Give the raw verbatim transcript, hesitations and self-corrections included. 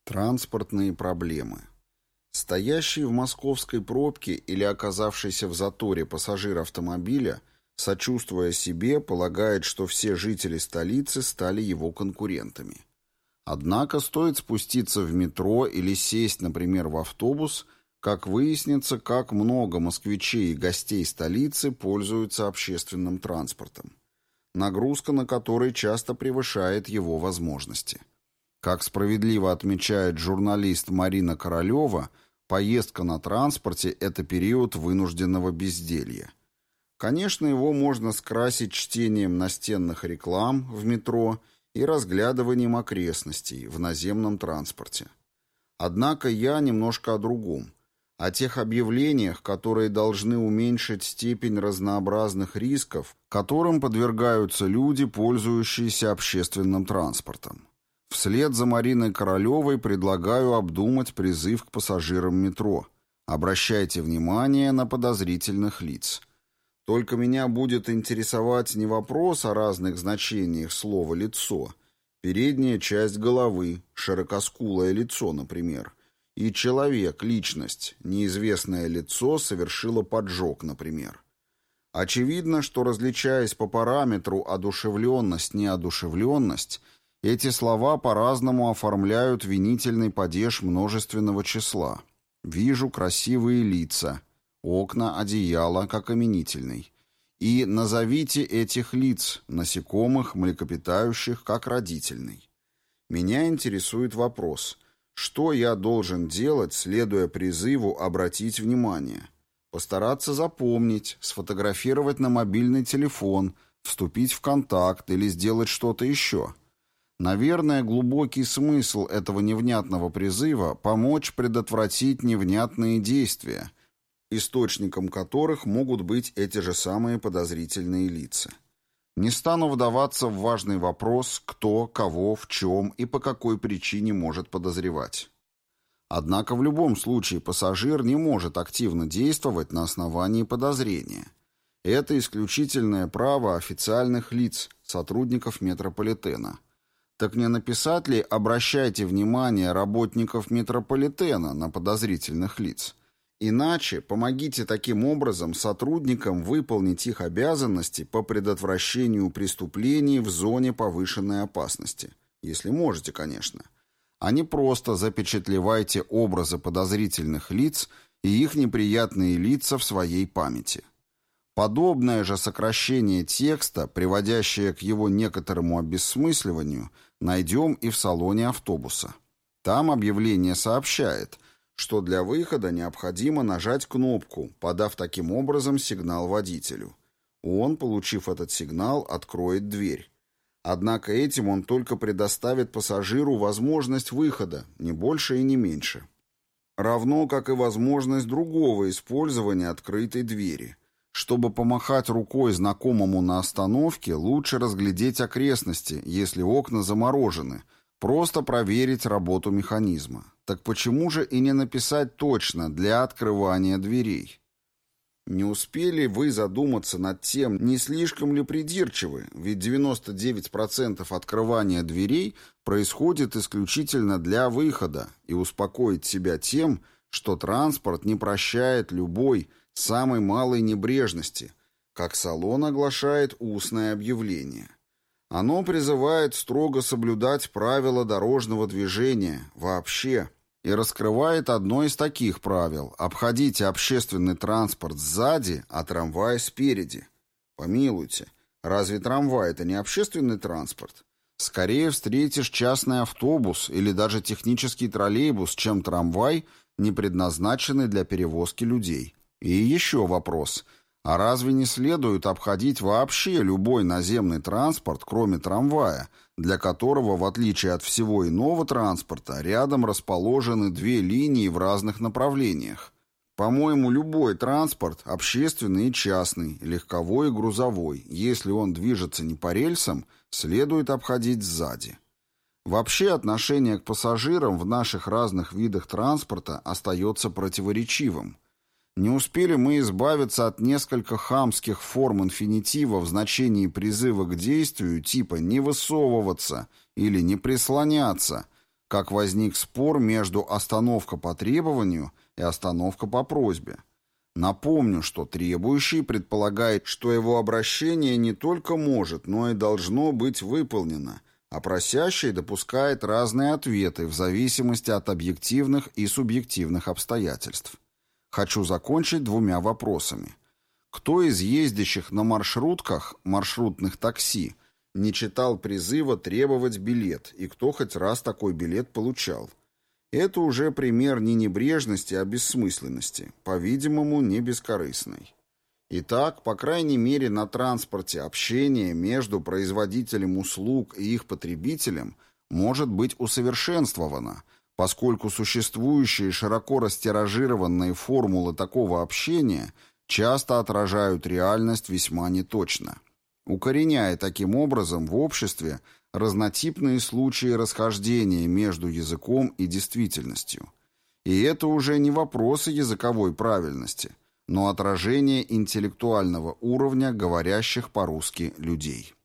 Транспортные проблемы. Стоящий в московской пробке или оказавшийся в заторе пассажир автомобиля, сочувствуя себе, полагает, что все жители столицы стали его конкурентами. Однако стоит спуститься в метро или сесть, например, в автобус, как выяснится, как много москвичей и гостей столицы пользуются общественным транспортом, нагрузка на который часто превышает его возможности. Как справедливо отмечает журналист Марина Королева, поездка на транспорте – это период вынужденного безделья. Конечно, его можно скрасить чтением настенных реклам в метро и разглядыванием окрестностей в наземном транспорте. Однако я немножко о другом. О тех объявлениях, которые должны уменьшить степень разнообразных рисков, которым подвергаются люди, пользующиеся общественным транспортом. Вслед за Мариной Королевой предлагаю обдумать призыв к пассажирам метро. Обращайте внимание на подозрительных лиц. Только меня будет интересовать не вопрос о разных значениях слова «лицо», передняя часть головы, широкоскулое лицо, например, и человек, личность, неизвестное лицо совершило поджог, например. Очевидно, что, различаясь по параметру одушевленность-неодушевленность, эти слова по-разному оформляют винительный падеж множественного числа. Вижу красивые лица, окна, одеяло, как именительный. И назовите этих лиц, насекомых, млекопитающих, как родительный. Меня интересует вопрос, что я должен делать, следуя призыву обратить внимание? Постараться запомнить, сфотографировать на мобильный телефон, вступить в контакт или сделать что-то еще. Наверное, глубокий смысл этого невнятного призыва – помочь предотвратить невнятные действия, источником которых могут быть эти же самые подозрительные лица. Не стану вдаваться в важный вопрос, кто, кого, в чем и по какой причине может подозревать. Однако в любом случае пассажир не может активно действовать на основании подозрения. Это исключительное право официальных лиц, сотрудников метрополитена. Так не написать ли «обращайте внимание работников метрополитена» на подозрительных лиц? Иначе помогите таким образом сотрудникам выполнить их обязанности по предотвращению преступлений в зоне повышенной опасности. Если можете, конечно. А не просто запечатлевайте образы подозрительных лиц и их неприятные лица в своей памяти. Подобное же сокращение текста, приводящее к его некоторому обессмысливанию, найдем и в салоне автобуса. Там объявление сообщает, что для выхода необходимо нажать кнопку, подав таким образом сигнал водителю. Он, получив этот сигнал, откроет дверь. Однако этим он только предоставит пассажиру возможность выхода, не больше и не меньше. Равно как и возможность другого использования открытой двери. Чтобы помахать рукой знакомому на остановке, лучше разглядеть окрестности, если окна заморожены, просто проверить работу механизма. Так почему же и не написать точно «для открывания дверей»? Не успели вы задуматься над тем, не слишком ли придирчивы, ведь девяносто девять процентов открывания дверей происходит исключительно для выхода, и успокоить себя тем, что транспорт не прощает любой, самой малой небрежности, как салон оглашает устное объявление. Оно призывает строго соблюдать правила дорожного движения вообще и раскрывает одно из таких правил – обходите общественный транспорт сзади, а трамвай спереди. Помилуйте, разве трамвай – это не общественный транспорт? Скорее встретишь частный автобус или даже технический троллейбус, чем трамвай, не предназначенный для перевозки людей. И еще вопрос. А разве не следует обходить вообще любой наземный транспорт, кроме трамвая, для которого, в отличие от всего иного транспорта, рядом расположены две линии в разных направлениях? По-моему, любой транспорт, общественный и частный, легковой и грузовой, если он движется не по рельсам, следует обходить сзади. Вообще отношение к пассажирам в наших разных видах транспорта остается противоречивым. Не успели мы избавиться от нескольких хамских форм инфинитива в значении призыва к действию типа «не высовываться» или «не прислоняться», как возник спор между остановка по требованию и остановка по просьбе. Напомню, что требующий предполагает, что его обращение не только может, но и должно быть выполнено, а просящий допускает разные ответы в зависимости от объективных и субъективных обстоятельств. Хочу закончить двумя вопросами. Кто из ездящих на маршрутках, маршрутных такси, не читал призыва требовать билет, и кто хоть раз такой билет получал? Это уже пример не небрежности, а бессмысленности, по-видимому, не бескорыстной. Итак, по крайней мере, на транспорте общение между производителем услуг и их потребителем может быть усовершенствовано, поскольку существующие широко растиражированные формулы такого общения часто отражают реальность весьма неточно, укореняя таким образом в обществе разнотипные случаи расхождения между языком и действительностью. И это уже не вопросы языковой правильности, но отражение интеллектуального уровня говорящих по-русски людей.